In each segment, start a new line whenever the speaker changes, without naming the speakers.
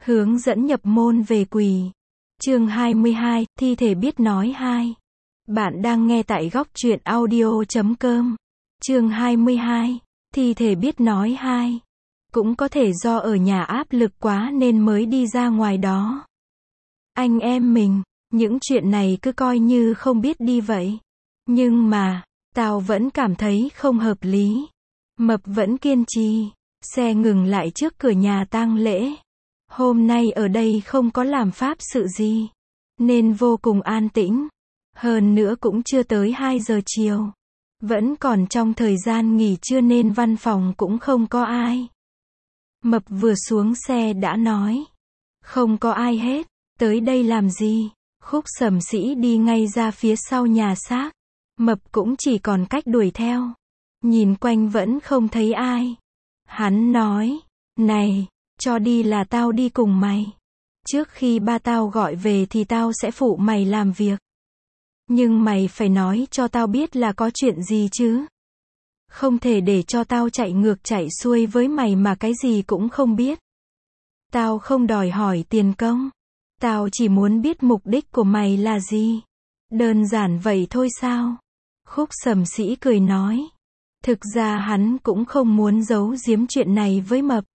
Hướng dẫn nhập môn về quỷ. Chương 22, thi thể biết nói 2. Bạn đang nghe tại góc truyện audio.com. Chương 22, thi thể biết nói 2. Cũng có thể do ở nhà áp lực quá nên mới đi ra ngoài đó. Anh em mình, những chuyện này cứ coi như không biết đi vậy. Nhưng mà, tao vẫn cảm thấy không hợp lý. Mập vẫn kiên trì. Xe ngừng lại trước cửa nhà tang lễ. Hôm nay ở đây không có làm pháp sự gì, nên vô cùng an tĩnh. Hơn nữa cũng chưa tới 2 giờ chiều. Vẫn còn trong thời gian nghỉ trưa nên văn phòng cũng không có ai. Mập vừa xuống xe đã nói. Không có ai hết, tới đây làm gì? Khúc Sầm Sĩ đi ngay ra phía sau nhà xác. Mập cũng chỉ còn cách đuổi theo. Nhìn quanh vẫn không thấy ai. Hắn nói, này, cho đi là tao đi cùng mày. Trước khi ba tao gọi về thì tao sẽ phụ mày làm việc. Nhưng mày phải nói cho tao biết là có chuyện gì chứ. Không thể để cho tao chạy ngược chạy xuôi với mày mà cái gì cũng không biết. Tao không đòi hỏi tiền công. Tao chỉ muốn biết mục đích của mày là gì. Đơn giản vậy thôi sao? Khúc Sầm Sĩ cười nói. Thực ra hắn cũng không muốn giấu giếm chuyện này với Mập.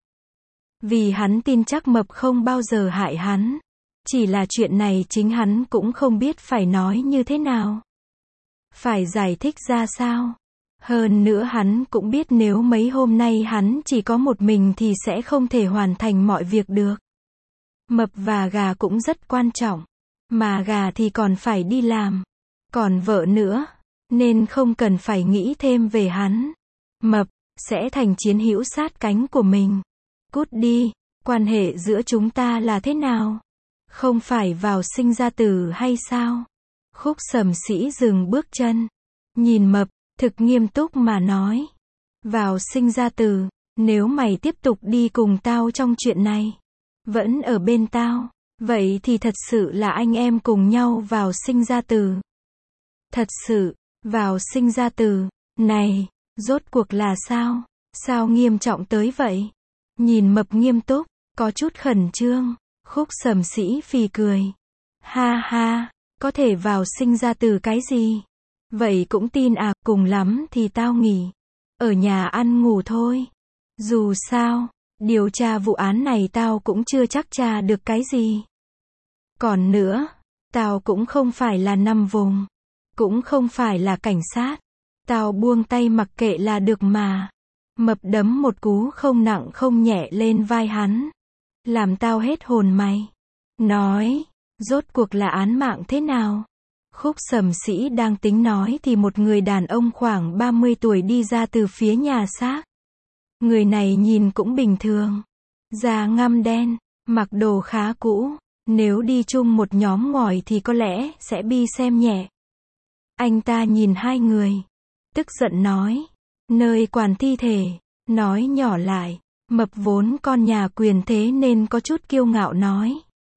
Vì hắn tin chắc Mập không bao giờ hại hắn. Chỉ là chuyện này chính hắn cũng không biết phải nói như thế nào. Phải giải thích ra sao. Hơn nữa hắn cũng biết nếu mấy hôm nay hắn chỉ có một mình thì sẽ không thể hoàn thành mọi việc được. Mập và gà cũng rất quan trọng. Mà gà thì còn phải đi làm. Còn vợ nữa. Nên không cần phải nghĩ thêm về hắn. Mập sẽ thành chiến hữu sát cánh của mình. Cút đi, quan hệ giữa chúng ta là thế nào? Không phải vào sinh ra tử hay sao? Khúc Sầm Sĩ dừng bước chân. Nhìn Mập, thực nghiêm túc mà nói. Vào sinh ra tử, nếu mày tiếp tục đi cùng tao trong chuyện này, vẫn ở bên tao, vậy thì thật sự là anh em cùng nhau vào sinh ra tử. Thật sự, vào sinh ra tử, này, rốt cuộc là sao? Sao nghiêm trọng tới vậy? Nhìn Mập nghiêm túc, có chút khẩn trương, Khúc Sầm Sĩ phì cười. Ha ha, có thể vào sinh ra từ cái gì? Vậy cũng tin à, cùng lắm thì tao nghỉ. Ở nhà ăn ngủ thôi. Dù sao, điều tra vụ án này tao cũng chưa chắc tra được cái gì. Còn nữa, tao cũng không phải là nằm vùng. Cũng không phải là cảnh sát. Tao buông tay mặc kệ là được mà. Mập đấm một cú không nặng không nhẹ lên vai hắn. Làm tao hết hồn mày. Nói, rốt cuộc là án mạng thế nào? Khúc Sầm Sĩ đang tính nói thì một người đàn ông khoảng 30 tuổi đi ra từ phía nhà xác. Người này nhìn cũng bình thường. Da ngăm đen, mặc đồ khá cũ. Nếu đi chung một nhóm ngòi thì có lẽ sẽ bị xem nhẹ. Anh ta nhìn hai người. Tức giận nói. Nơi quản thi thể. Nói nhỏ lại. Mập vốn con nhà quyền thế nên có chút kiêu ngạo nói.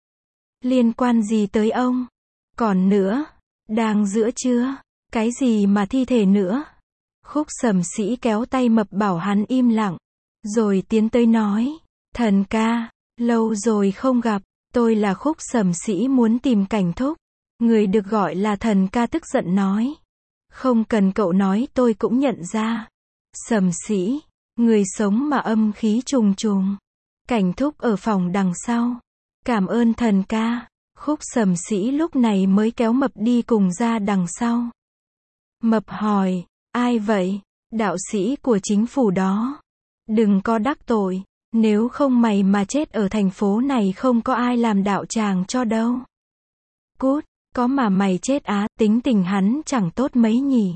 Liên quan gì tới ông? Còn nữa. Đang giữa trưa. Cái gì mà thi thể nữa? Khúc Sầm Sĩ kéo tay Mập bảo hắn im lặng. Rồi tiến tới nói. Thần ca. Lâu rồi không gặp. Tôi là Khúc Sầm Sĩ muốn tìm Cảnh Thúc. Người được gọi là thần ca tức giận nói. Không cần cậu nói tôi cũng nhận ra. Sầm Sĩ. Người sống mà âm khí trùng trùng. Cảnh Thúc ở phòng đằng sau. Cảm ơn thần ca. Khúc Sầm Sĩ lúc này mới kéo Mập đi cùng ra đằng sau. Mập hỏi. Ai vậy? Đạo sĩ của chính phủ đó. Đừng có đắc tội. Nếu không mày mà chết ở thành phố này không có ai làm đạo tràng cho đâu. Cút. Có mà mày chết á, tính tình hắn chẳng tốt mấy nhỉ.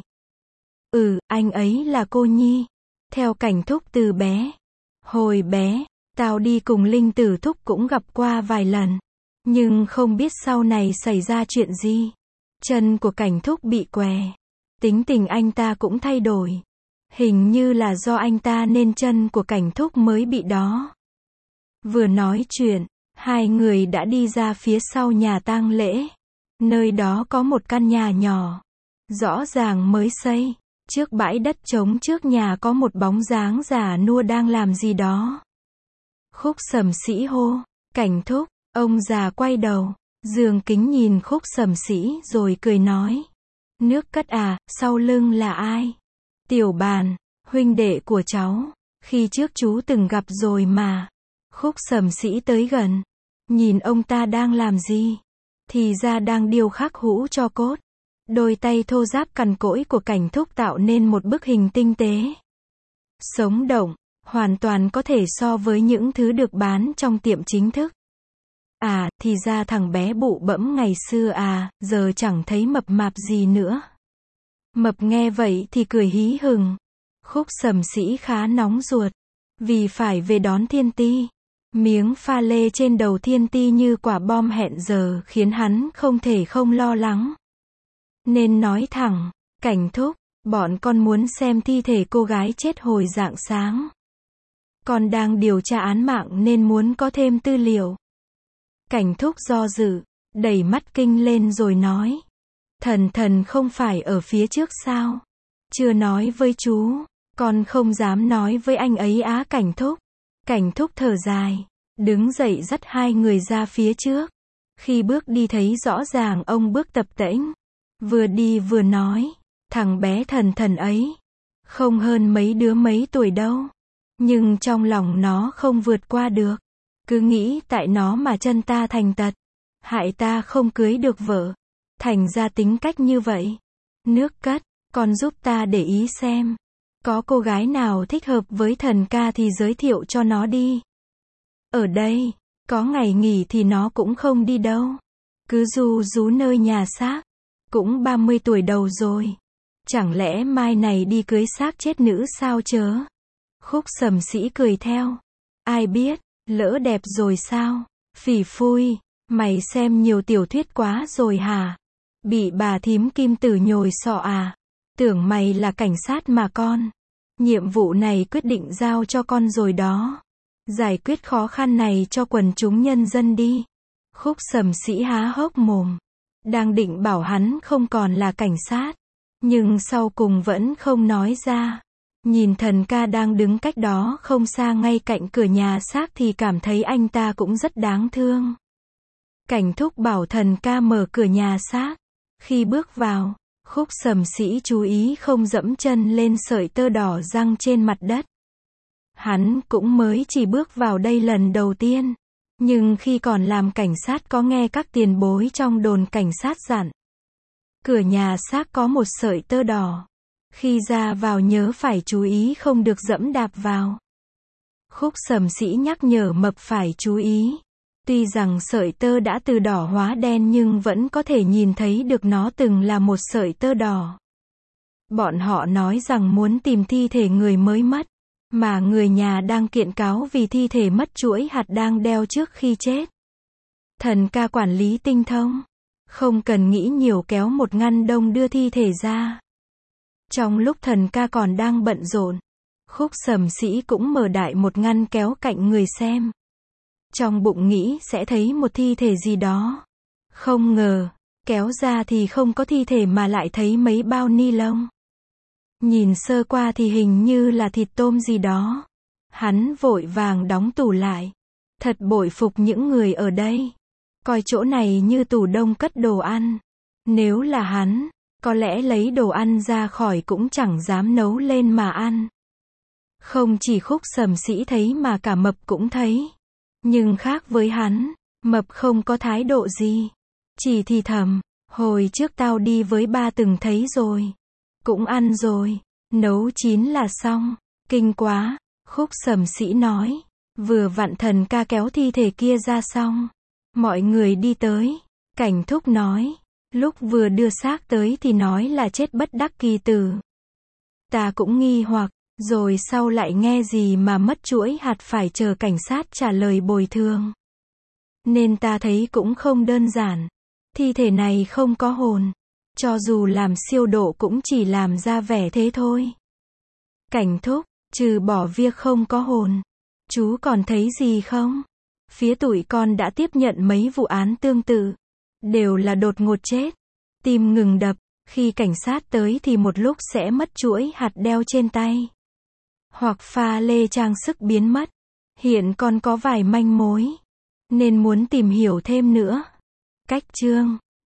Anh ấy là cô Nhi. Theo Cảnh Thúc từ bé. Hồi bé, tao đi cùng Linh Tử Thúc cũng gặp qua vài lần. Nhưng không biết sau này xảy ra chuyện gì. Chân của Cảnh Thúc bị què. Tính tình anh ta cũng thay đổi. Hình như là do anh ta nên chân của Cảnh Thúc mới bị đó. Vừa nói chuyện, hai người đã đi ra phía sau nhà tang lễ. Nơi đó có một căn nhà nhỏ. Rõ ràng mới xây. Trước bãi đất trống trước nhà có một bóng dáng già nua đang làm gì đó. Khúc Sầm Sĩ hô. Cảnh thúc, ông già quay đầu, dương kính nhìn Khúc Sầm Sĩ rồi cười nói. Nước Cất à, sau lưng là ai? Tiểu Bàn, huynh đệ của cháu, khi trước chú từng gặp rồi mà. Khúc Sầm Sĩ tới gần, nhìn ông ta đang làm gì? Thì ra đang điêu khắc hũ tro cốt. Đôi tay thô ráp cằn cỗi của Cảnh thúc tạo nên một bức hình tinh tế, sống động, hoàn toàn có thể so với những thứ được bán trong tiệm chính thức. À, thì ra thằng bé bụ bẫm ngày xưa à, giờ chẳng thấy mập mạp gì nữa. Mập nghe vậy thì cười hí hửng. Khúc Sầm Sĩ khá nóng ruột, vì phải về đón Thiên Ti. Miếng pha lê trên đầu Thiên Ti như quả bom hẹn giờ khiến hắn không thể không lo lắng. Nên nói thẳng, Cảnh thúc, bọn con muốn xem thi thể cô gái chết hồi rạng sáng. Con đang điều tra án mạng nên muốn có thêm tư liệu. Cảnh thúc do dự, đẩy mắt kinh lên rồi nói. Thần không phải ở phía trước sao? Chưa nói với chú, con không dám nói với anh ấy á Cảnh thúc. Cảnh thúc thở dài, đứng dậy dắt hai người ra phía trước. Khi bước đi thấy rõ ràng ông bước tập tễnh. Vừa đi vừa nói, thằng bé thần ấy, không hơn mấy đứa mấy tuổi đâu. Nhưng trong lòng nó không vượt qua được. Cứ nghĩ tại nó mà chân ta thành tật. Hại ta không cưới được vợ. Thành ra tính cách như vậy. Nước Cất, con giúp ta để ý xem. Có cô gái nào thích hợp với thần ca thì giới thiệu cho nó đi. Ở đây, có ngày nghỉ thì nó cũng không đi đâu. Cứ ru rú nơi nhà xác. Cũng 30 tuổi đầu rồi. Chẳng lẽ mai này đi cưới xác chết nữ sao chớ? Khúc Sầm Sĩ cười theo. Ai biết, lỡ đẹp rồi sao? Phỉ phui, mày xem nhiều tiểu thuyết quá rồi hả? Bị bà thím Kim Tử nhồi sọ à? Tưởng mày là cảnh sát mà con. Nhiệm vụ này quyết định giao cho con rồi đó. Giải quyết khó khăn này cho quần chúng nhân dân đi. Khúc Sầm Sĩ há hốc mồm. Đang định bảo hắn không còn là cảnh sát. Nhưng sau cùng vẫn không nói ra. Nhìn thần ca đang đứng cách đó không xa ngay cạnh cửa nhà xác thì cảm thấy anh ta cũng rất đáng thương. Cảnh thúc bảo thần ca mở cửa nhà xác. Khi bước vào, Khúc Sầm Sĩ chú ý không dẫm chân lên sợi tơ đỏ giăng trên mặt đất. Hắn cũng mới chỉ bước vào đây lần đầu tiên. Nhưng khi còn làm cảnh sát có nghe các tiền bối trong đồn cảnh sát dặn. Cửa nhà xác có một sợi tơ đỏ. Khi ra vào nhớ phải chú ý không được dẫm đạp vào. Khúc Sầm Sĩ nhắc nhở mập phải chú ý. Tuy rằng sợi tơ đã từ đỏ hóa đen nhưng vẫn có thể nhìn thấy được nó từng là một sợi tơ đỏ. Bọn họ nói rằng muốn tìm thi thể người mới mất. Mà người nhà đang kiện cáo vì thi thể mất chuỗi hạt đang đeo trước khi chết. Thần ca quản lý tinh thông. Không cần nghĩ nhiều kéo một ngăn đông đưa thi thể ra. Trong lúc thần ca còn đang bận rộn, Khúc Sầm Sĩ cũng mở đại một ngăn kéo cạnh người xem. Trong bụng nghĩ sẽ thấy một thi thể gì đó. Không ngờ, kéo ra thì không có thi thể mà lại thấy mấy bao ni lông. Nhìn sơ qua thì hình như là thịt tôm gì đó. Hắn vội vàng đóng tủ lại. Thật bội phục những người ở đây. Coi chỗ này như tủ đông cất đồ ăn. Nếu là hắn, có lẽ lấy đồ ăn ra khỏi cũng chẳng dám nấu lên mà ăn. Không chỉ Khúc Sầm Sĩ thấy mà cả mập cũng thấy. Nhưng khác với hắn, mập không có thái độ gì. Chỉ thì thầm, hồi trước tao đi với ba từng thấy rồi. Cũng ăn rồi, nấu chín là xong. Kinh quá, Khúc Sầm Sĩ nói. Vừa vặn thần ca kéo thi thể kia ra xong. Mọi người đi tới. Cảnh thúc nói. Lúc vừa đưa xác tới thì nói là chết bất đắc kỳ tử. Ta cũng nghi hoặc, rồi sau lại nghe gì mà mất chuỗi hạt phải chờ cảnh sát trả lời bồi thường. Nên ta thấy cũng không đơn giản. Thi thể này không có hồn. Cho dù làm siêu độ cũng chỉ làm ra vẻ thế thôi. Cảnh thúc, trừ bỏ việc không có hồn, chú còn thấy gì không? Phía tụi con đã tiếp nhận mấy vụ án tương tự. Đều là đột ngột chết. Tim ngừng đập. Khi cảnh sát tới thì một lúc sẽ mất chuỗi hạt đeo trên tay. Hoặc pha lê trang sức biến mất. Hiện còn có vài manh mối. nên muốn tìm hiểu thêm nữa. Cách chương